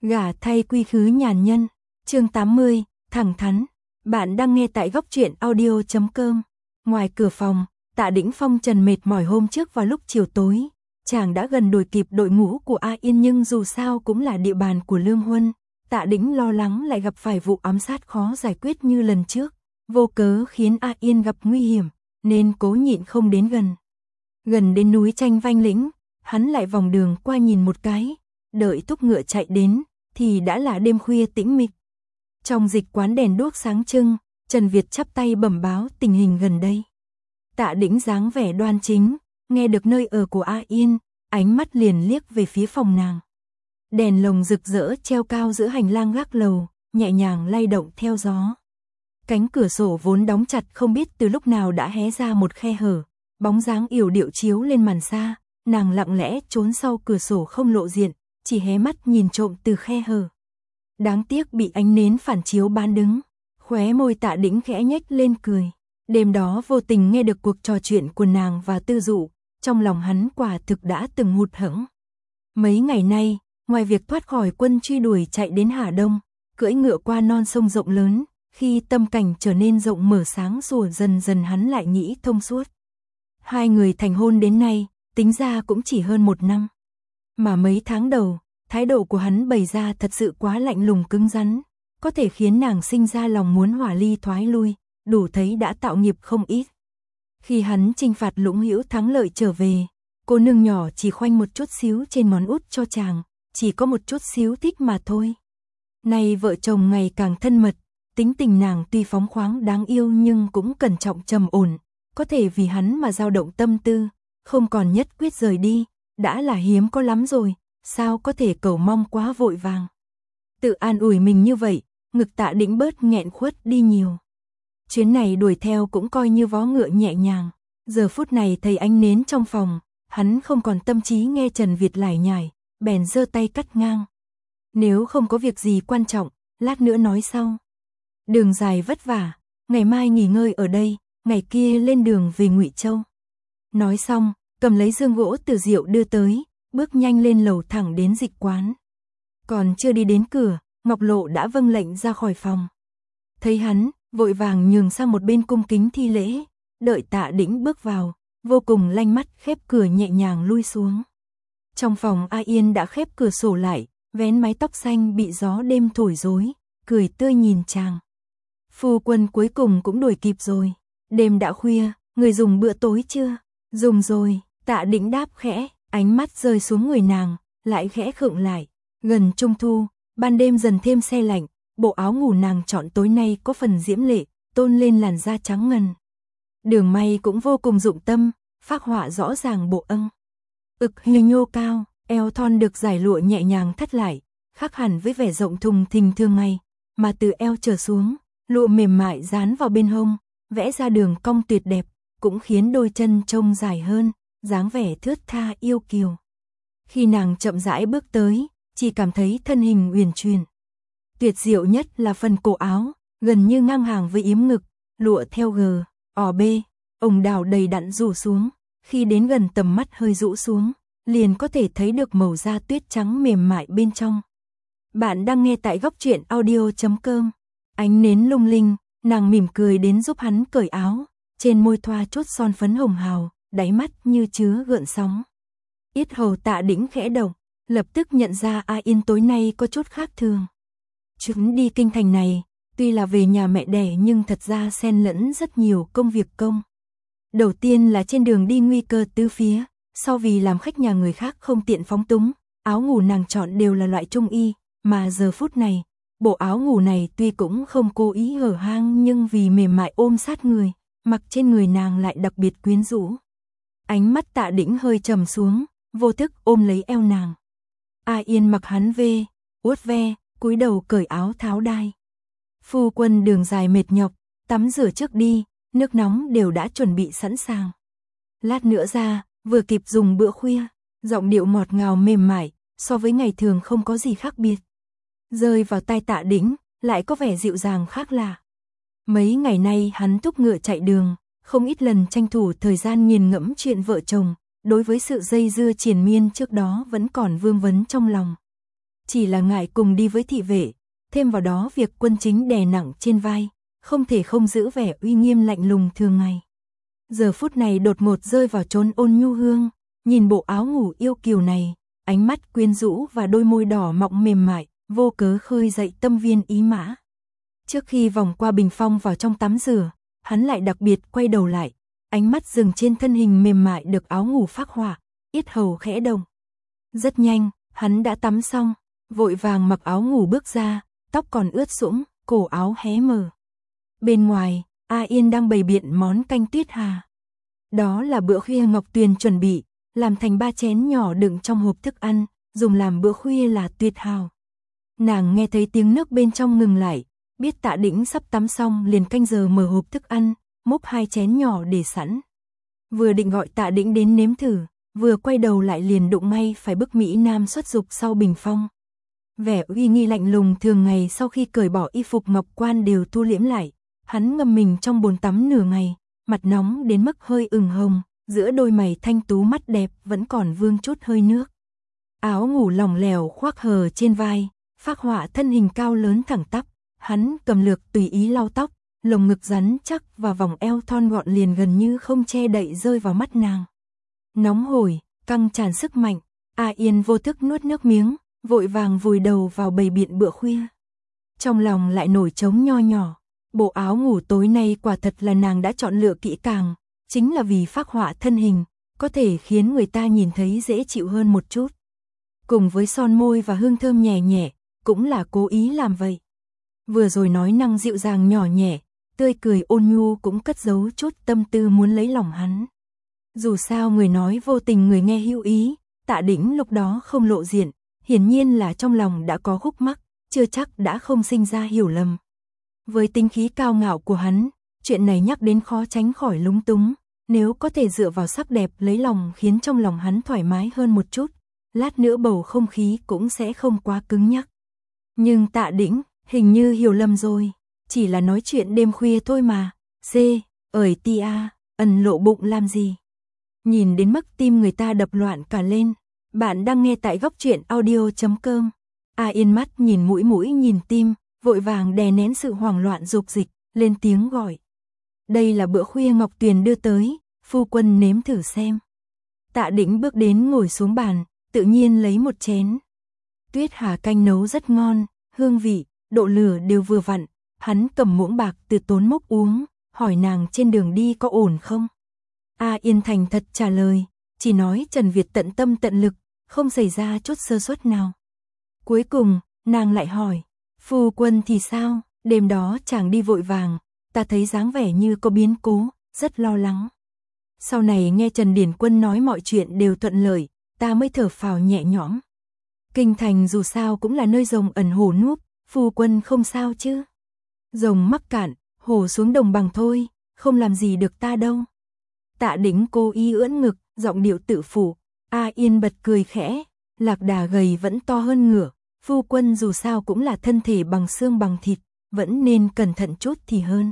Gả thay quy khứ nhàn nhân, chương 80, thẳng thắn. Bạn đang nghe tại góc truyện audio.com. Ngoài cửa phòng, Tạ Đĩnh Phong trần mệt mỏi hôm trước vào lúc chiều tối. Chàng đã gần đuổi kịp đội ngũ của A Yên nhưng dù sao cũng là địa bàn của Lương Huân. Tạ Đĩnh lo lắng lại gặp phải vụ ám sát khó giải quyết như lần trước. Vô cớ khiến A Yên gặp nguy hiểm, nên cố nhịn không đến gần. Gần đến núi Tranh Vanh Lĩnh, hắn lại vòng đường qua nhìn một cái. Đợi thúc ngựa chạy đến, thì đã là đêm khuya tĩnh mịch. Trong dịch quán đèn đuốc sáng trưng, Trần Việt chắp tay bẩm báo tình hình gần đây. Tạ Đĩnh dáng vẻ đoan chính, nghe được nơi ở của A Yên, ánh mắt liền liếc về phía phòng nàng. Đèn lồng rực rỡ treo cao giữa hành lang gác lầu, nhẹ nhàng lay động theo gió. Cánh cửa sổ vốn đóng chặt không biết từ lúc nào đã hé ra một khe hở, bóng dáng yểu điệu chiếu lên màn xa, nàng lặng lẽ trốn sau cửa sổ không lộ diện, chỉ hé mắt nhìn trộm từ khe hở. Đáng tiếc bị ánh nến phản chiếu bán đứng, khóe môi Tạ Đĩnh khẽ nhếch lên cười. Đêm đó vô tình nghe được cuộc trò chuyện của nàng và Tư Dụ, trong lòng hắn quả thực đã từng hụt hẫng. Mấy ngày nay, ngoài việc thoát khỏi quân truy đuổi chạy đến Hà Đông, cưỡi ngựa qua non sông rộng lớn, khi tâm cảnh trở nên rộng mở sáng sủa dần dần hắn lại nghĩ thông suốt. Hai người thành hôn đến nay, tính ra cũng chỉ hơn 1 năm. Mà mấy tháng đầu, thái độ của hắn bày ra thật sự quá lạnh lùng cứng rắn, có thể khiến nàng sinh ra lòng muốn hỏa ly thoái lui, đủ thấy đã tạo nghiệp không ít. Khi hắn chinh phạt Lũng Hữu thắng lợi trở về, cô nương nhỏ chỉ khoanh một chút xíu trên món út cho chàng, chỉ có một chút xíu thích mà thôi. Nay vợ chồng ngày càng thân mật, tính tình nàng tuy phóng khoáng đáng yêu nhưng cũng cẩn trọng trầm ổn, có thể vì hắn mà dao động tâm tư, không còn nhất quyết rời đi, đã là hiếm có lắm rồi, sao có thể cầu mong quá vội vàng. Tự an ủi mình như vậy, ngực Tạ Đĩnh bớt nghẹn khuất đi nhiều. Chuyến này đuổi theo cũng coi như vó ngựa nhẹ nhàng, giờ phút này thấy ánh nến trong phòng, hắn không còn tâm trí nghe Trần Việt lải nhải, bèn giơ tay cắt ngang. Nếu không có việc gì quan trọng, lát nữa nói sau. Đường dài vất vả, ngày mai nghỉ ngơi ở đây, ngày kia lên đường về Ngụy Châu. Nói xong, cầm lấy dương gỗ từ rượu đưa tới, bước nhanh lên lầu thẳng đến dịch quán. Còn chưa đi đến cửa, Ngọc Lộ đã vâng lệnh ra khỏi phòng. Thấy hắn, vội vàng nhường sang một bên cung kính thi lễ, đợi Tạ Đĩnh bước vào, vô cùng lanh mắt khép cửa nhẹ nhàng lui xuống. Trong phòng A Yên đã khép cửa sổ lại, vén mái tóc xanh bị gió đêm thổi rối, cười tươi nhìn chàng. Phu quân cuối cùng cũng đuổi kịp rồi, đêm đã khuya, người dùng bữa tối chưa? Dùng rồi, Tạ Đĩnh đáp khẽ, ánh mắt rơi xuống người nàng, lại khẽ khựng lại. Gần trung thu, ban đêm dần thêm se lạnh, bộ áo ngủ nàng chọn tối nay có phần diễm lệ, tôn lên làn da trắng ngần. Đường may cũng vô cùng dụng tâm, phác họa rõ ràng bộ âng. Hình nhô cao, eo thon được giải lụa nhẹ nhàng thắt lại, khác hẳn với vẻ rộng thùng thình thường ngày, mà từ eo trở xuống, lụa mềm mại dán vào bên hông, vẽ ra đường cong tuyệt đẹp, cũng khiến đôi chân trông dài hơn, dáng vẻ thướt tha yêu kiều. Khi nàng chậm rãi bước tới, chỉ cảm thấy thân hình uyển chuyển. Tuyệt diệu nhất là phần cổ áo, gần như ngang hàng với yếm ngực, lụa theo GOB, ống đào đầy đặn rủ xuống, khi đến gần tầm mắt hơi rũ xuống, liền có thể thấy được màu da tuyết trắng mềm mại bên trong. Bạn đang nghe tại góc truyện audio.com. Ánh nến lung linh, nàng mỉm cười đến giúp hắn cởi áo, trên môi thoa chút son phấn hồng hào, đáy mắt như chứa gợn sóng. Yết hầu Tạ Đĩnh khẽ động, lập tức nhận ra A Yên tối nay có chút khác thường. Chuyến đi kinh thành này, tuy là về nhà mẹ đẻ nhưng thật ra xen lẫn rất nhiều công việc công. Đầu tiên là trên đường đi nguy cơ tứ phía, sau vì làm khách nhà người khác không tiện phóng túng, áo ngủ nàng chọn đều là loại trung y, mà giờ phút này, bộ áo ngủ này tuy cũng không cố ý hở hang nhưng vì mềm mại ôm sát người, mặc trên người nàng lại đặc biệt quyến rũ. Ánh mắt Tạ Đĩnh hơi trầm xuống, vô thức ôm lấy eo nàng. A Yên mặc hắn vuốt ve, cúi đầu cởi áo tháo đai. Phu quân đường dài mệt nhọc, tắm rửa trước đi, nước nóng đều đã chuẩn bị sẵn sàng. Lát nữa ra, vừa kịp dùng bữa khuya, giọng điệu ngọt ngào mềm mại, so với ngày thường không có gì khác biệt. Rơi vào tai Tạ Đĩnh, lại có vẻ dịu dàng khác lạ. Mấy ngày nay hắn thúc ngựa chạy đường, không ít lần tranh thủ thời gian nghiền ngẫm chuyện vợ chồng, đối với sự dây dưa triền miên trước đó vẫn còn vương vấn trong lòng. chỉ là ngại cùng đi với thị vệ, thêm vào đó việc quân chính đè nặng trên vai, không thể không giữ vẻ uy nghiêm lạnh lùng thường ngày. Giờ phút này đột ngột rơi vào chốn ôn nhu hương, nhìn bộ áo ngủ yêu kiều này, ánh mắt quyến rũ và đôi môi đỏ mọng mềm mại, vô cớ khơi dậy tâm viên ý mã. Trước khi vòng qua bình phong vào trong tắm rửa, hắn lại đặc biệt quay đầu lại, ánh mắt dừng trên thân hình mềm mại được áo ngủ phác họa, yết hầu khẽ động. Rất nhanh, hắn đã tắm xong, vội vàng mặc áo ngủ bước ra, tóc còn ướt sũng, cổ áo hé mở. Bên ngoài, A Yên đang bày biện món canh tuyết hà. Đó là bữa khuya Ngọc Tuyền chuẩn bị, làm thành 3 chén nhỏ đựng trong hộp thức ăn, dùng làm bữa khuya là tuyệt hảo. Nàng nghe thấy tiếng nước bên trong ngừng lại, biết Tạ Đĩnh sắp tắm xong liền canh giờ mở hộp thức ăn, múc 2 chén nhỏ để sẵn. Vừa định gọi Tạ Đĩnh đến nếm thử, vừa quay đầu lại liền đụng ngay phải bức mỹ nam xuất dục sau bình phong. Vẻ uy nghi lạnh lùng thường ngày sau khi cởi bỏ y phục ngọc quan đều thu liễm lại, hắn ngâm mình trong bồn tắm nửa ngày, mặt nóng đến mức hơi ửng hồng, giữa đôi mày thanh tú mắt đẹp vẫn còn vương chút hơi nước. Áo ngủ lỏng lẻo khoác hờ trên vai, phác họa thân hình cao lớn thẳng tắp, hắn cầm lược tùy ý lau tóc, lồng ngực rắn chắc và vòng eo thon gọn liền gần như không che đậy rơi vào mắt nàng. Nóng hổi, căng tràn sức mạnh, A Yên vô thức nuốt nước miếng, vội vàng vùi đầu vào bày biện bữa khuya. Trong lòng lại nổi trống nho nhỏ, bộ áo ngủ tối nay quả thật là nàng đã chọn lựa kỹ càng, chính là vì phác họa thân hình, có thể khiến người ta nhìn thấy dễ chịu hơn một chút. Cùng với son môi và hương thơm nhẹ nhẹ, cũng là cố ý làm vậy. Vừa rồi nói năng dịu dàng nhỏ nhẹ, tươi cười ôn nhu cũng cất giấu chút tâm tư muốn lấy lòng hắn. Dù sao người nói vô tình người nghe hữu ý, Tạ Đĩnh lúc đó không lộ diện, hiển nhiên là trong lòng đã có khúc mắc, chưa chắc đã không sinh ra hiểu lầm. Với tính khí cao ngạo của hắn, chuyện này nhắc đến khó tránh khỏi lúng túng, nếu có thể dựa vào sắc đẹp lấy lòng khiến trong lòng hắn thoải mái hơn một chút, lát nữa bầu không khí cũng sẽ không quá cứng nhắc. Nhưng Tạ Đĩnh, hình như hiểu lầm rồi, chỉ là nói chuyện đêm khuya thôi mà, ởi tia, ẩn lộ bụng làm gì. Nhìn đến mức tim người ta đập loạn cả lên. Bạn đang nghe tại góc truyện audio.com. A Yên mắt nhìn mũi nhìn tim, vội vàng đè nén sự hoảng loạn dục dịch, lên tiếng gọi. Đây là bữa khuya Ngọc Tuyền đưa tới, phu quân nếm thử xem. Tạ Đĩnh bước đến ngồi xuống bàn, tự nhiên lấy một chén. Tuyết hà canh nấu rất ngon, hương vị, độ lửa đều vừa vặn, hắn cầm muỗng bạc từ tốn mốc uống, hỏi nàng trên đường đi có ổn không. A Yên thành thật trả lời, chỉ nói Trần Việt tận tâm tận lực, không xảy ra chút sơ suất nào. Cuối cùng, nàng lại hỏi, phu quân thì sao, đêm đó chàng đi vội vàng, ta thấy dáng vẻ như có biến cố, rất lo lắng. Sau này nghe Trần Điển Quân nói mọi chuyện đều thuận lợi, ta mới thở phào nhẹ nhõm. Kinh thành dù sao cũng là nơi rồng ẩn hổ núp, phu quân không sao chứ. Rồng mắc cạn, hổ xuống đồng bằng thôi, không làm gì được ta đâu. Tạ Đĩnh cố ý ưỡn ngực, giọng điệu tự phụ. A Yên bật cười khẽ, lạc đà gầy vẫn to hơn ngựa, phu quân dù sao cũng là thân thể bằng xương bằng thịt, vẫn nên cẩn thận chút thì hơn.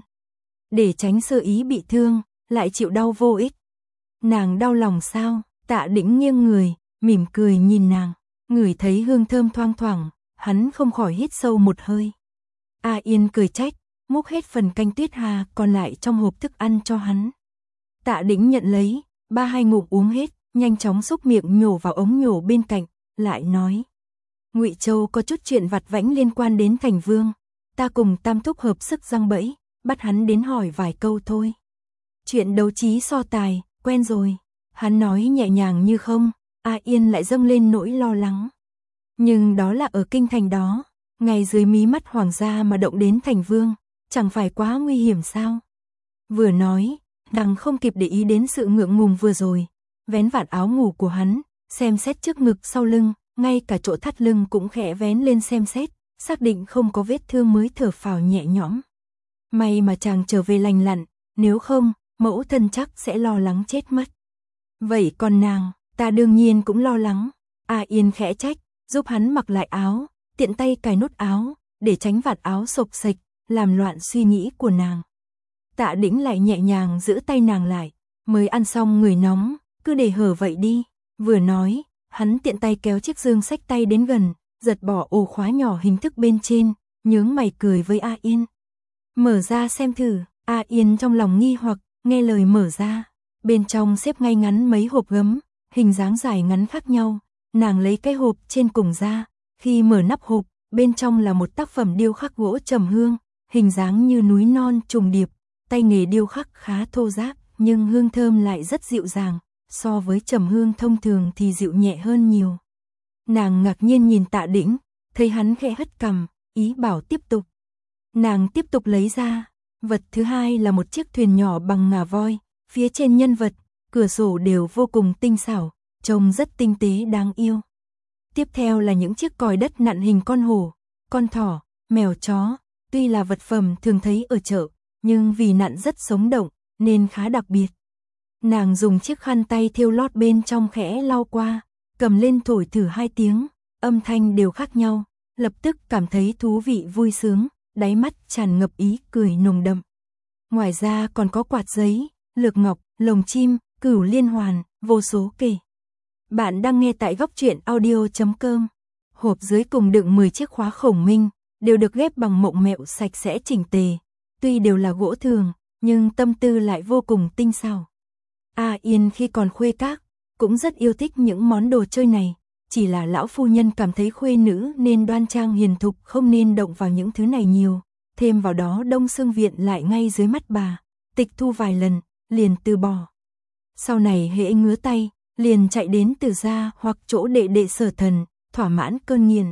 Để tránh sơ ý bị thương, lại chịu đau vô ích. Nàng đau lòng sao? Tạ Đĩnh nghiêng người, mỉm cười nhìn nàng, ngửi thấy hương thơm thoang thoảng, hắn không khỏi hít sâu một hơi. A Yên cười trách, múc hết phần canh tuyết hà còn lại trong hộp thức ăn cho hắn. Tạ Đĩnh nhận lấy, 3-2 ngụm uống hết, nhanh chóng xúc miệng nhổ vào ống nhổ bên cạnh, lại nói: Ngụy Châu có chút chuyện vặt vãnh liên quan đến Thành Vương, ta cùng Tam thúc hợp sức giăng bẫy, bắt hắn đến hỏi vài câu thôi. Chuyện đấu trí so tài, quen rồi. Hắn nói nhẹ nhàng như không, A Yên lại dâng lên nỗi lo lắng. Nhưng đó là ở kinh thành đó, ngay dưới mí mắt hoàng gia mà động đến Thành Vương, chẳng phải quá nguy hiểm sao? Vừa nói, nàng không kịp để ý đến sự ngượng ngùng vừa rồi, vén vạt áo ngủ của hắn, xem xét trước ngực sau lưng, ngay cả chỗ thắt lưng cũng khẽ vén lên xem xét, xác định không có vết thương mới thở phào nhẹ nhõm. May mà chàng trở về lành lặn, nếu không, mẫu thân chắc sẽ lo lắng chết mất. Vậy còn nàng, ta đương nhiên cũng lo lắng. A Yên khẽ trách, giúp hắn mặc lại áo, tiện tay cài nút áo, để tránh vạt áo xộc xệch, làm loạn suy nghĩ của nàng. Tạ Đĩnh lại nhẹ nhàng giữ tay nàng lại, mới ăn xong người nóng, cứ để hở vậy đi. Vừa nói, hắn tiện tay kéo chiếc dương xách tay đến gần, giật bỏ ổ khóa nhỏ hình thức bên trên, nhướng mày cười với A Yên. Mở ra xem thử, A Yên trong lòng nghi hoặc, nghe lời mở ra. Bên trong xếp ngay ngắn mấy hộp gấm, hình dáng dài ngắn khác nhau. Nàng lấy cái hộp trên cùng ra, khi mở nắp hộp, bên trong là một tác phẩm điêu khắc gỗ trầm hương, hình dáng như núi non trùng điệp, tay nghề điêu khắc khá thô ráp, nhưng hương thơm lại rất dịu dàng, so với trầm hương thông thường thì dịu nhẹ hơn nhiều. Nàng ngạc nhiên nhìn Tạ Đĩnh, thấy hắn khẽ hất cằm, ý bảo tiếp tục. Nàng tiếp tục lấy ra, vật thứ hai là một chiếc thuyền nhỏ bằng ngà voi, phía trên nhân vật, cửa sổ đều vô cùng tinh xảo, trông rất tinh tế đáng yêu. Tiếp theo là những chiếc còi đất nặn hình con hổ, con thỏ, mèo chó, tuy là vật phẩm thường thấy ở chợ, nhưng vì nặn rất sống động, nên khá đặc biệt. Nàng dùng chiếc khăn tay thêu lót bên trong khẽ lau qua, cầm lên thổi thử 2 tiếng, âm thanh đều khác nhau, lập tức cảm thấy thú vị vui sướng, đáy mắt tràn ngập ý cười nồng đậm. Ngoài ra còn có quạt giấy, lược ngọc, lồng chim, cửu liên hoàn, vô số kể. Bạn đang nghe tại goctruyện.audio.com. Hộp dưới cùng đựng 10 chiếc khóa khổng minh, đều được ghép bằng mộng mẹo sạch sẽ chỉnh tề. Tuy đều là gỗ thường, nhưng tâm tư lại vô cùng tinh xảo. A Yên khi còn khuê các, cũng rất yêu thích những món đồ chơi này. Chỉ là lão phu nhân cảm thấy khuê nữ nên đoan trang hiền thục, không nên động vào những thứ này nhiều. Thêm vào đó Đông Xương Viện lại ngay dưới mắt bà, tịch thu vài lần, liền từ bỏ. Sau này hễ ngứa tay, liền chạy đến Từ gia hoặc chỗ đệ đệ Sở Thần, thỏa mãn cơn nghiện.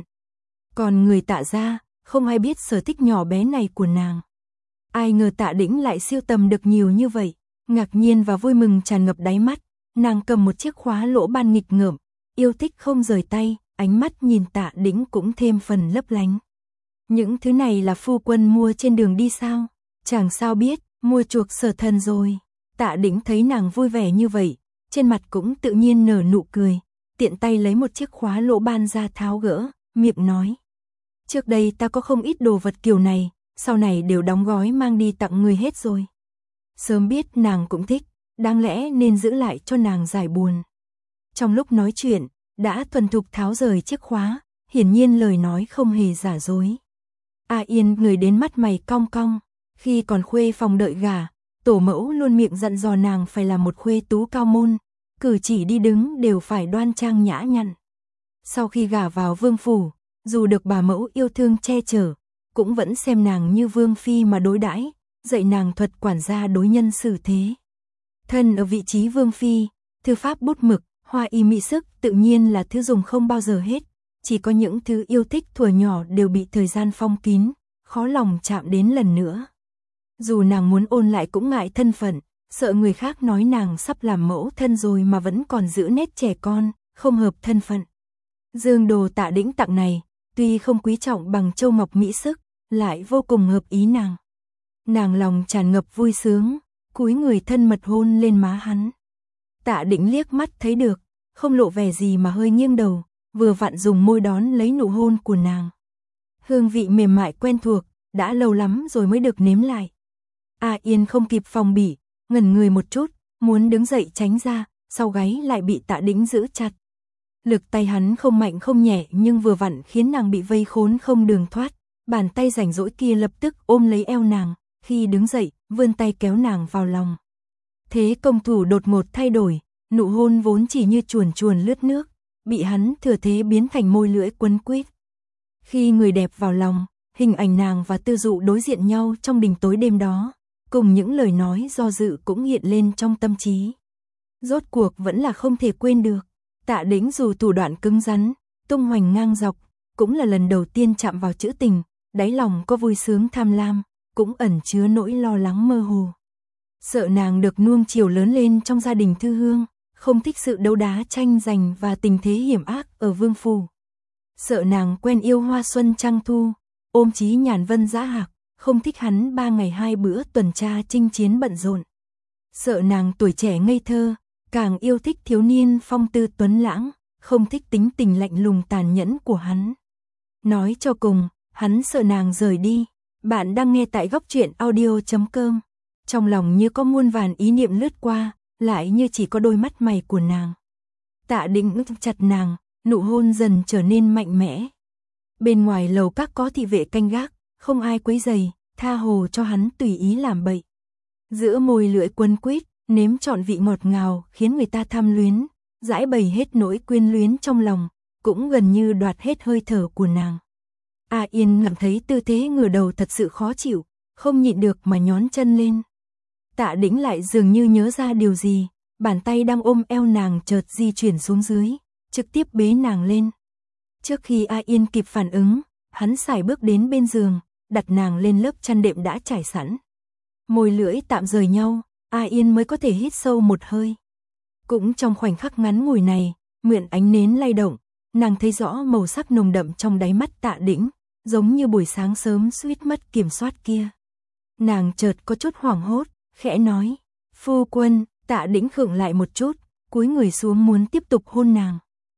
Còn người Tạ gia, không ai biết sở thích nhỏ bé này của nàng. Ai ngờ Tạ Đĩnh lại siêu tầm được nhiều như vậy, ngạc nhiên và vui mừng tràn ngập đáy mắt. Nàng cầm một chiếc khóa lỗ ban nghịch ngợm, yêu thích không rời tay, ánh mắt nhìn Tạ Đĩnh cũng thêm phần lấp lánh. Những thứ này là phu quân mua trên đường đi sao? Chẳng sao biết, mua chuộc Sở Thần rồi. Tạ Đĩnh thấy nàng vui vẻ như vậy, trên mặt cũng tự nhiên nở nụ cười, tiện tay lấy một chiếc khóa lỗ ban ra tháo gỡ, miệng nói. Trước đây ta có không ít đồ vật kiểu này, sau này đều đóng gói mang đi tặng người hết rồi. Sớm biết nàng cũng thích, đáng lẽ nên giữ lại cho nàng giải buồn. Trong lúc nói chuyện, đã thuần thục tháo rời chiếc khóa, hiển nhiên lời nói không hề giả dối. A Yên người đến mắt mày cong cong, khi còn khuê phòng đợi gả, tổ mẫu luôn miệng dặn dò nàng phải là một khuê tú cao môn, cử chỉ đi đứng đều phải đoan trang nhã nhặn. Sau khi gả vào vương phủ, dù được bà mẫu yêu thương che chở, cũng vẫn xem nàng như vương phi mà đối đãi, dạy nàng thuật quản gia đối nhân xử thế. Thân ở vị trí vương phi, thư pháp bút mực, hoa y mỹ sức tự nhiên là thứ dùng không bao giờ hết, chỉ có những thứ yêu thích thuở nhỏ đều bị thời gian phong kín, khó lòng chạm đến lần nữa. Dù nàng muốn ôn lại cũng ngại thân phận, sợ người khác nói nàng sắp làm mẫu thân rồi mà vẫn còn giữ nét trẻ con, không hợp thân phận. Dương đồ Tạ Đĩnh tặng này, tuy không quý trọng bằng châu ngọc mỹ sức, lại vô cùng hợp ý nàng. Nàng lòng tràn ngập vui sướng, cúi người thân mật hôn lên má hắn. Tạ Đĩnh liếc mắt thấy được, không lộ vẻ gì mà hơi nghiêng đầu, vừa vặn dùng môi đón lấy nụ hôn của nàng. Hương vị mềm mại quen thuộc, đã lâu lắm rồi mới được nếm lại. A Yên không kịp phòng bị, ngẩn người một chút, muốn đứng dậy tránh ra, sau gáy lại bị Tạ Đĩnh giữ chặt. Lực tay hắn không mạnh không nhẹ nhưng vừa vặn khiến nàng bị vây khốn không đường thoát. Bàn tay rảnh rỗi kia lập tức ôm lấy eo nàng, khi đứng dậy, vươn tay kéo nàng vào lòng. Thế công thủ đột ngột thay đổi, nụ hôn vốn chỉ như chuồn chuồn lướt nước, bị hắn thừa thế biến thành môi lưỡi quấn quýt. Khi người đẹp vào lòng, hình ảnh nàng và Tư Dụ đối diện nhau trong đình tối đêm đó, cùng những lời nói do dự cũng hiện lên trong tâm trí. Rốt cuộc vẫn là không thể quên được. Tạ Đĩnh dù thủ đoạn cứng rắn, tung hoành ngang dọc, cũng là lần đầu tiên chạm vào chữ tình, đáy lòng có vui sướng tham lam, cũng ẩn chứa nỗi lo lắng mơ hồ. Sợ nàng được nuông chiều lớn lên trong gia đình thư hương, không thích sự đấu đá tranh giành và tình thế hiểm ác ở vương phủ. Sợ nàng quen yêu hoa xuân trăng thu, ôm chí nhàn vân dã hạc, không thích hắn 3 ngày 2 bữa tuần tra chinh chiến bận rộn. Sợ nàng tuổi trẻ ngây thơ, càng yêu thích thiếu niên phong tư tuấn lãng, không thích tính tình lạnh lùng tàn nhẫn của hắn. Nói cho cùng, hắn sợ nàng rời đi. Bạn đang nghe tại goctruyện.audio.com. Trong lòng như có muôn vàn ý niệm lướt qua, lại như chỉ có đôi mắt mày của nàng. Tạ Đĩnh chặt nàng, nụ hôn dần trở nên mạnh mẽ. Bên ngoài lầu các có thị vệ canh gác, không ai quấy rầy, tha hồ cho hắn tùy ý làm bậy. Giữa môi lưỡi quấn quýt, nếm trọn vị ngọt ngào khiến người ta tham luyến, giải bày hết nỗi quyến luyến trong lòng, cũng gần như đoạt hết hơi thở của nàng. A Yên cảm thấy tư thế ngửa đầu thật sự khó chịu, không nhịn được mà nhón chân lên. Tạ Đĩnh lại dường như nhớ ra điều gì, bàn tay đang ôm eo nàng chợt di chuyển xuống dưới, trực tiếp bế nàng lên. Trước khi A Yên kịp phản ứng, hắn sải bước đến bên giường, đặt nàng lên lớp chăn đệm đã trải sẵn. Môi lưỡi tạm rời nhau, A Yên mới có thể hít sâu một hơi. Cũng trong khoảnh khắc ngắn ngủi này, mượn ánh nến lay động, nàng thấy rõ màu sắc nồng đậm trong đáy mắt Tạ Đĩnh, giống như buổi sáng sớm suýt mất kiểm soát kia. Nàng chợt có chút hoảng hốt, khẽ nói, phu quân. Tạ Đĩnh khựng lại một chút, cúi người xuống muốn tiếp tục hôn nàng.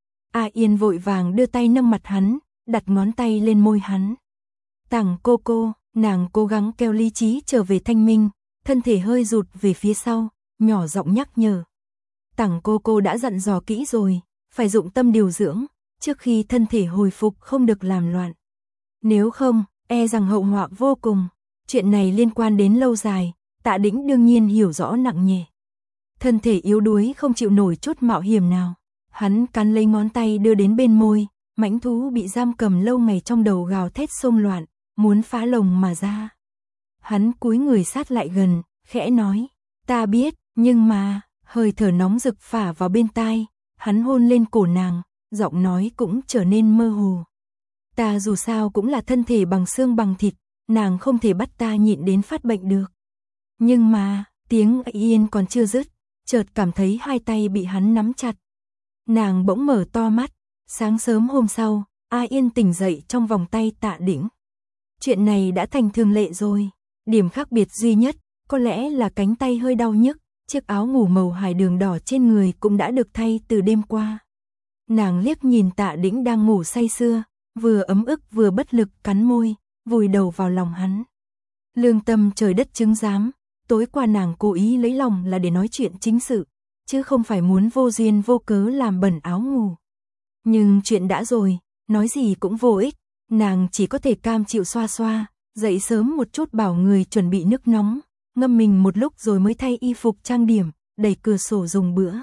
A Yên vội vàng đưa tay nâng mặt hắn, đặt ngón tay lên môi hắn. Tằng cô, nàng cố gắng kéo lý trí trở về thanh minh, thân thể hơi rụt về phía sau, nhỏ giọng nhắc nhở. Tằng cô đã dặn dò kỹ rồi, phải dụng tâm điều dưỡng, trước khi thân thể hồi phục không được làm loạn. Nếu không, e rằng hậu họa vô cùng, chuyện này liên quan đến lâu dài, Tạ Đĩnh đương nhiên hiểu rõ nặng nhẹ. Thân thể yếu đuối không chịu nổi chút mạo hiểm nào, hắn cắn lấy ngón tay đưa đến bên môi, mãnh thú bị giam cầm lâu ngày trong đầu gào thét xông loạn, muốn phá lồng mà ra. Hắn cúi người sát lại gần, khẽ nói, ta biết, nhưng mà, hơi thở nóng rực phả vào bên tai, hắn hôn lên cổ nàng, giọng nói cũng trở nên mơ hồ. Ta dù sao cũng là thân thể bằng xương bằng thịt, nàng không thể bắt ta nhịn đến phát bệnh được. Nhưng mà, tiếng Yên còn chưa dứt, chợt cảm thấy hai tay bị hắn nắm chặt. Nàng bỗng mở to mắt, sáng sớm hôm sau, A Yên tỉnh dậy trong vòng tay Tạ Đĩnh. Chuyện này đã thành thường lệ rồi, điểm khác biệt duy nhất, có lẽ là cánh tay hơi đau nhức, chiếc áo ngủ màu hải đường đỏ trên người cũng đã được thay từ đêm qua. Nàng liếc nhìn Tạ Đĩnh đang ngủ say sưa, vừa ấm ức vừa bất lực cắn môi, vùi đầu vào lòng hắn. Lương tâm trời đất chứng giám, tối qua nàng cố ý lấy lòng là để nói chuyện chính sự, chứ không phải muốn vô duyên vô cớ làm bẩn áo ngủ. Nhưng chuyện đã rồi, nói gì cũng vô ích, nàng chỉ có thể cam chịu xoa xoa, dậy sớm một chút bảo người chuẩn bị nước nóng, ngâm mình một lúc rồi mới thay y phục trang điểm, đẩy cửa sổ dùng bữa.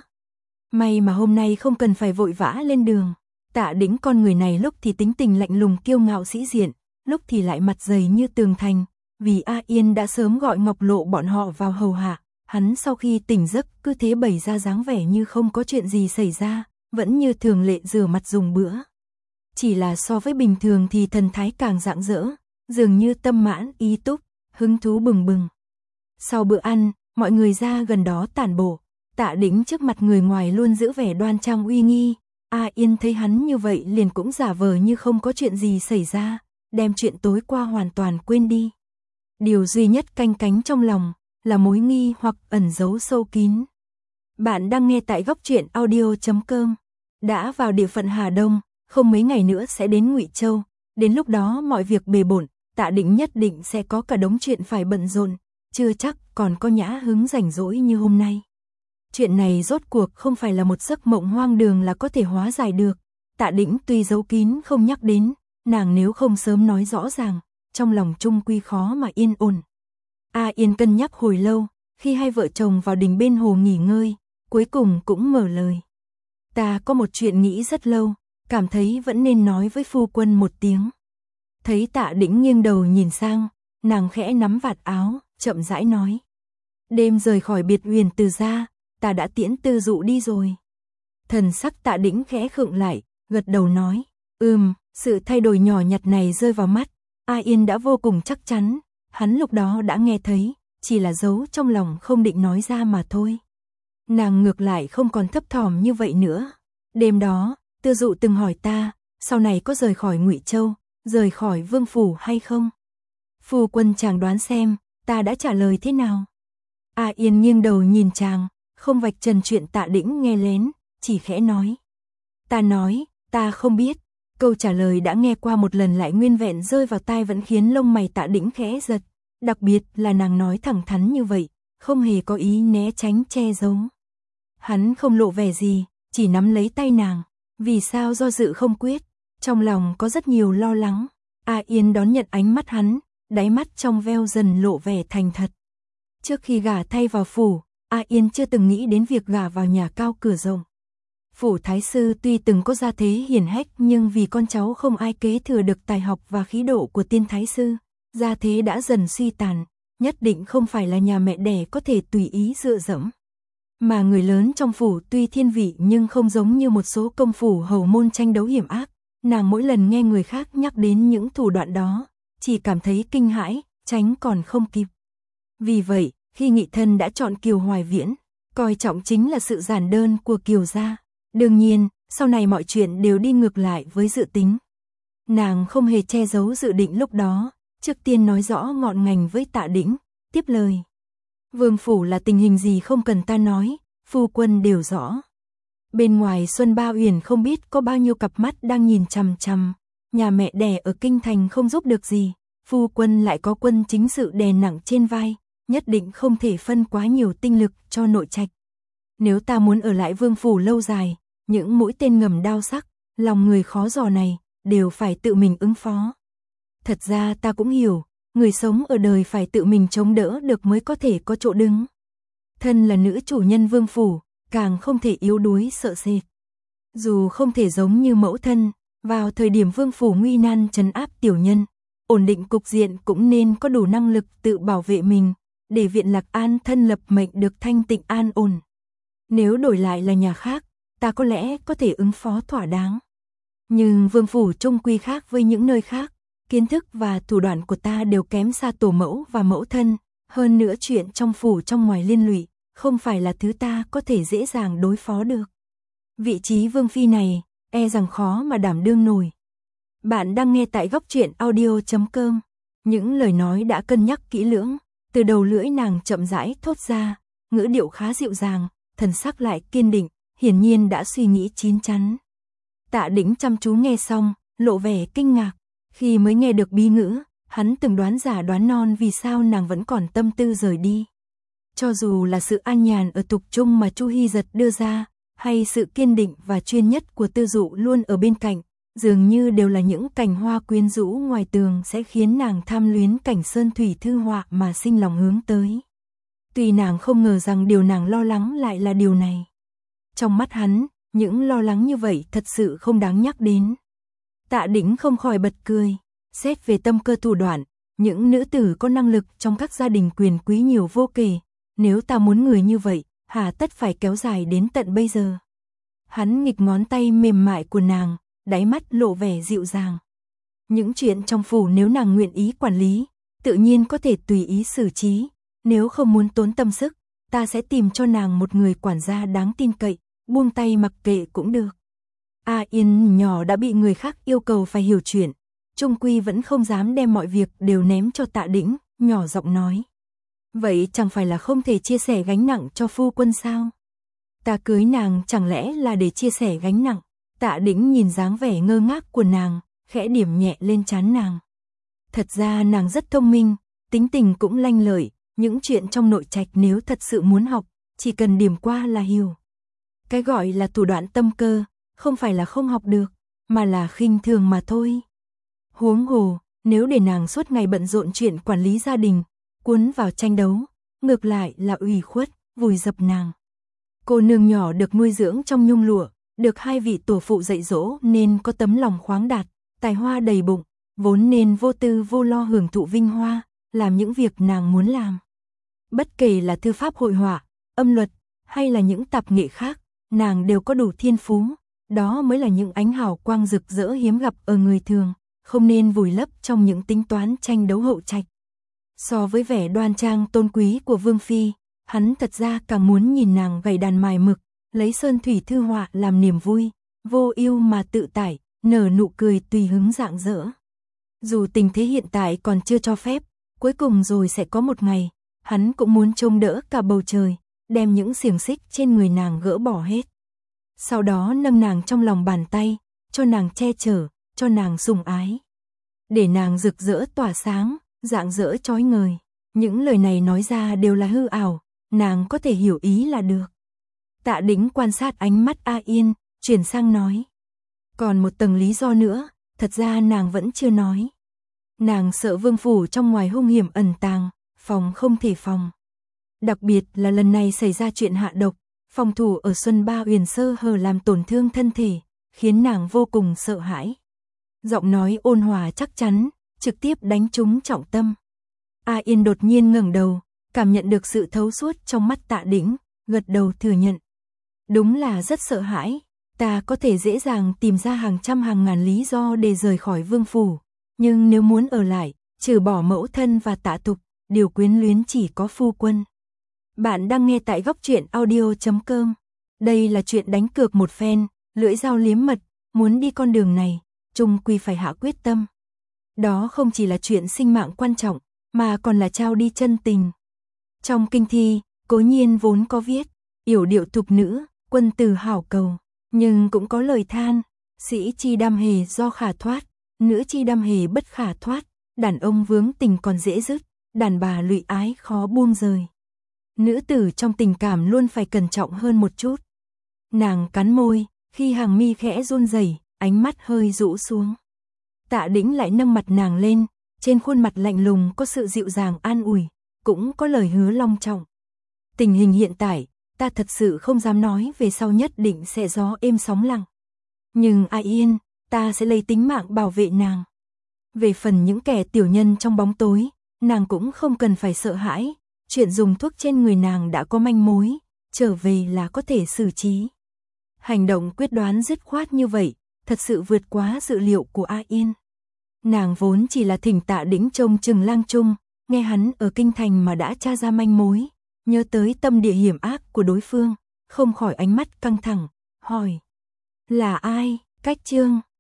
May mà hôm nay không cần phải vội vã lên đường. Tạ Đĩnh con người này lúc thì tính tình lạnh lùng kiêu ngạo sĩ diện, lúc thì lại mặt dày như tường thành. Vì A Yên đã sớm gọi Ngọc Lộ bọn họ vào hầu hạ, hắn sau khi tỉnh giấc cứ thế bày ra dáng vẻ như không có chuyện gì xảy ra, vẫn như thường lệ rửa mặt dùng bữa. Chỉ là so với bình thường thì thần thái càng rạng rỡ, dường như tâm mãn ý túc, hứng thú bừng bừng. Sau bữa ăn, mọi người ra gần đó tản bộ, Tạ Đĩnh trước mặt người ngoài luôn giữ vẻ đoan trang uy nghi. A Yên thấy hắn như vậy liền cũng giả vờ như không có chuyện gì xảy ra, đem chuyện tối qua hoàn toàn quên đi. Điều duy nhất canh cánh trong lòng là mối nghi hoặc ẩn giấu sâu kín. Bạn đang nghe tại goctruyện.audio.com. Đã vào địa phận Hà Đông, không mấy ngày nữa sẽ đến Ngụy Châu, đến lúc đó mọi việc bề bộn, Tạ Đĩnh nhất định sẽ có cả đống chuyện phải bận rộn, chưa chắc còn có nhã hứng rảnh rỗi như hôm nay. Chuyện này rốt cuộc không phải là một giấc mộng hoang đường là có thể hóa giải được. Tạ Đĩnh tuy giấu kín không nhắc đến, nàng nếu không sớm nói rõ ràng, trong lòng chung quy khó mà yên ổn. A Yên cân nhắc hồi lâu, khi hai vợ chồng vào đình bên hồ nghỉ ngơi, cuối cùng cũng mở lời. Ta có một chuyện nghĩ rất lâu, cảm thấy vẫn nên nói với phu quân một tiếng. Thấy Tạ Đĩnh nghiêng đầu nhìn sang, nàng khẽ nắm vạt áo, chậm rãi nói. Đêm rời khỏi biệt Huyền Từ ra, ta đã tiễn Tư Dụ đi rồi. Thần sắc Tạ Đĩnh khẽ khựng lại, gật đầu nói. Sự thay đổi nhỏ nhặt này rơi vào mắt, A Yên đã vô cùng chắc chắn, hắn lúc đó đã nghe thấy, chỉ là giấu trong lòng không định nói ra mà thôi. Nàng ngược lại không còn thấp thỏm như vậy nữa. Đêm đó, Tư Dụ từng hỏi ta, sau này có rời khỏi Ngụy Châu, rời khỏi vương phủ hay không? Phu quân chàng đoán xem, ta đã trả lời thế nào? A Yên nghiêng đầu nhìn chàng, không vạch trần chuyện Tạ Đĩnh nghe lén, chỉ khẽ nói. Ta nói, ta không biết. Câu trả lời đã nghe qua một lần lại nguyên vẹn rơi vào tai vẫn khiến lông mày Tạ Đĩnh khẽ giật, đặc biệt là nàng nói thẳng thắn như vậy, không hề có ý né tránh che giấu. Hắn không lộ vẻ gì, chỉ nắm lấy tay nàng, vì sao do dự không quyết, Trong lòng có rất nhiều lo lắng, A Yên đón nhận ánh mắt hắn, đáy mắt trong veo dần lộ vẻ thành thật. Trước khi gả thay vào phủ, A Yên chưa từng nghĩ đến việc gả vào nhà cao cửa rộng. Phủ thái sư tuy từng có gia thế hiển hách nhưng vì con cháu không ai kế thừa được tài học và khí độ của tiên thái sư, gia thế đã dần suy tàn, nhất định không phải là nhà mẹ đẻ có thể tùy ý dựa dẫm. Mà người lớn trong phủ tuy thiên vị nhưng không giống như một số công phủ hầu môn tranh đấu hiểm ác, nàng mỗi lần nghe người khác nhắc đến những thủ đoạn đó, chỉ cảm thấy kinh hãi, tránh còn không kịp. Vì vậy, khi nghị thân đã chọn Kiều Hoài Viễn, coi trọng chính là sự giản đơn của Kiều gia. Đương nhiên, sau này mọi chuyện đều đi ngược lại với dự tính. Nàng không hề che giấu dự định lúc đó, trước tiên nói rõ ngọn ngành với Tạ Đĩnh, tiếp lời. Vương phủ là tình hình gì không cần ta nói, phu quân đều rõ. Bên ngoài Xuân Ba Uyển không biết có bao nhiêu cặp mắt đang nhìn chằm chằm, nhà mẹ đẻ ở kinh thành không giúp được gì, phu quân lại có quân chính sự đè nặng trên vai, nhất định không thể phân quá nhiều tinh lực cho nội trạch. Nếu ta muốn ở lại vương phủ lâu dài, những mũi tên ngầm đao sắc, lòng người khó dò này, đều phải tự mình ứng phó. Thật ra ta cũng hiểu, người sống ở đời phải tự mình chống đỡ được mới có thể có chỗ đứng. Thân là nữ chủ nhân vương phủ, càng không thể yếu đuối sợ sệt. Dù không thể giống như mẫu thân, vào thời điểm vương phủ nguy nan trấn áp tiểu nhân, ổn định cục diện cũng nên có đủ năng lực tự bảo vệ mình, để viện Lạc An thân lập mệnh được thanh tịnh an ổn. Nếu đổi lại là nhà khác, ta có lẽ có thể ứng phó thỏa đáng. Nhưng vương phủ chung quy khác với những nơi khác, kiến thức và thủ đoạn của ta đều kém xa tổ mẫu và mẫu thân, hơn nữa chuyện trong phủ trong ngoài liên lụy, không phải là thứ ta có thể dễ dàng đối phó được. Vị trí vương phi này, e rằng khó mà đảm đương nổi. Bạn đang nghe tại Góc Truyện Audio.com. Những lời nói đã cân nhắc kỹ lưỡng, từ đầu lưỡi nàng chậm rãi thốt ra, ngữ điệu khá dịu dàng, thần sắc lại kiên định, hiển nhiên đã suy nghĩ chín chắn. Tạ Đĩnh chăm chú nghe xong, lộ vẻ kinh ngạc, khi mới nghe được bí ngữ, hắn từng đoán giả đoán non vì sao nàng vẫn còn tâm tư rời đi. Cho dù là sự an nhàn ở tục trung mà Chu Hy Giật đưa ra, hay sự kiên định và chuyên nhất của Tư Dụ luôn ở bên cạnh, dường như đều là những cành hoa quyến rũ ngoài tường sẽ khiến nàng tham luyến cảnh sơn thủy thư họa mà sinh lòng hướng tới. Tuy nàng không ngờ rằng điều nàng lo lắng lại là điều này. Trong mắt hắn, những lo lắng như vậy thật sự không đáng nhắc đến. Tạ Đĩnh không khỏi bật cười, xét về tâm cơ thủ đoạn, những nữ tử có năng lực trong các gia đình quyền quý nhiều vô kể, nếu ta muốn người như vậy, hà tất phải kéo dài đến tận bây giờ. Hắn nghịch ngón tay mềm mại của nàng, đáy mắt lộ vẻ dịu dàng. Những chuyện trong phủ nếu nàng nguyện ý quản lý, tự nhiên có thể tùy ý xử trí, nếu không muốn tốn tâm sức, ta sẽ tìm cho nàng một người quản gia đáng tin cậy, buông tay mặc kệ cũng được. A Yên nhỏ đã bị người khác yêu cầu phải hiểu chuyện, chung quy vẫn không dám đem mọi việc đều ném cho Tạ Đĩnh, nhỏ giọng nói. Vậy chẳng phải là không thể chia sẻ gánh nặng cho phu quân sao? Ta cưới nàng chẳng lẽ là để chia sẻ gánh nặng? Tạ Đĩnh nhìn dáng vẻ ngơ ngác của nàng, khẽ điểm nhẹ lên trán nàng. Thật ra nàng rất thông minh, tính tình cũng lanh lợi, những chuyện trong nội trạch nếu thật sự muốn học, chỉ cần điểm qua là hiểu. Cái gọi là thủ đoạn tâm cơ, không phải là không học được, mà là khinh thường mà thôi. Huống hồ, nếu để nàng suốt ngày bận rộn chuyện quản lý gia đình, cuốn vào tranh đấu, ngược lại là ủy khuất, vùi dập nàng. Cô nương nhỏ được nuôi dưỡng trong nhung lụa, được hai vị tổ phụ dạy dỗ nên có tấm lòng khoáng đạt, tài hoa đầy bụng, vốn nên vô tư vô lo hưởng thụ vinh hoa, làm những việc nàng muốn làm. Bất kể là thư pháp hội họa, âm luật, hay là những tạp nghệ khác, nàng đều có đủ thiên phú, đó mới là những ánh hào quang rực rỡ hiếm gặp ở người thường, không nên vùi lấp trong những tính toán tranh đấu hậu trạch. So với vẻ đoan trang tôn quý của Vương Phi, hắn thật ra càng muốn nhìn nàng gảy đàn mài mực, lấy sơn thủy thư họa làm niềm vui, vô ưu mà tự tại, nở nụ cười tùy hứng rạng rỡ. Dù tình thế hiện tại còn chưa cho phép, cuối cùng rồi sẽ có một ngày, hắn cũng muốn trông đỡ cả bầu trời, đem những xiềng xích trên người nàng gỡ bỏ hết. Sau đó nâng nàng trong lòng bàn tay, cho nàng che chở, cho nàng sủng ái. Để nàng rực rỡ tỏa sáng, rạng rỡ chói ngời. Những lời này nói ra đều là hư ảo, nàng có thể hiểu ý là được. Tạ Đĩnh quan sát ánh mắt A Yên, chuyển sang nói. Còn một tầng lý do nữa, thật ra nàng vẫn chưa nói. Nàng sợ vương phủ trong ngoài hung hiểm ẩn tàng, phòng không thể phòng. Đặc biệt là lần này xảy ra chuyện hạ độc, phòng thủ ở Xuân Ba Uyển sơ hở làm tổn thương thân thể, khiến nàng vô cùng sợ hãi. Giọng nói ôn hòa chắc chắn, trực tiếp đánh trúng trọng tâm. A Yên đột nhiên ngẩng đầu, cảm nhận được sự thấu suốt trong mắt Tạ Đĩnh, gật đầu thừa nhận. Đúng là rất sợ hãi, ta có thể dễ dàng tìm ra hàng trăm hàng ngàn lý do để rời khỏi vương phủ, nhưng nếu muốn ở lại, trừ bỏ mẫu thân và Tạ Tục, điều quyến luyến chỉ có phu quân. Bạn đang nghe tại góc truyện audio.com. Đây là chuyện đánh cược một phen, lưỡi dao liếm mật, muốn đi con đường này, chung quy phải hạ quyết tâm. Đó không chỉ là chuyện sinh mạng quan trọng, mà còn là trao đi chân tình. Trong kinh thi, Cố Nhiên vốn có viết, yểu điệu thục nữ, quân tử hảo cầu, nhưng cũng có lời than, sĩ chi đam hề do khả thoát, nữ chi đam hề bất khả thoát, đàn ông vướng tình còn dễ dứt, đàn bà lụy ái khó buông rời. Nữ tử trong tình cảm luôn phải cẩn trọng hơn một chút. Nàng cắn môi, khi hàng mi khẽ run rẩy, ánh mắt hơi rũ xuống. Tạ Đĩnh lại nâng mặt nàng lên, trên khuôn mặt lạnh lùng có sự dịu dàng an ủi, cũng có lời hứa long trọng. Tình hình hiện tại, ta thật sự không dám nói về sau nhất định sẽ gió êm sóng lặng. Nhưng A Yên, ta sẽ lấy tính mạng bảo vệ nàng. Về phần những kẻ tiểu nhân trong bóng tối, nàng cũng không cần phải sợ hãi, chuyện dùng thuốc trên người nàng đã có manh mối, trở về là có thể xử trí. Hành động quyết đoán dứt khoát như vậy, thật sự vượt quá dự liệu của A Yên. Nàng vốn chỉ là thỉnh Tạ Đĩnh trông chừng Lang Trung, nghe hắn ở kinh thành mà đã tra ra manh mối, nhớ tới tâm địa hiểm ác của đối phương, không khỏi ánh mắt căng thẳng, hỏi. Là ai? Cách Trương.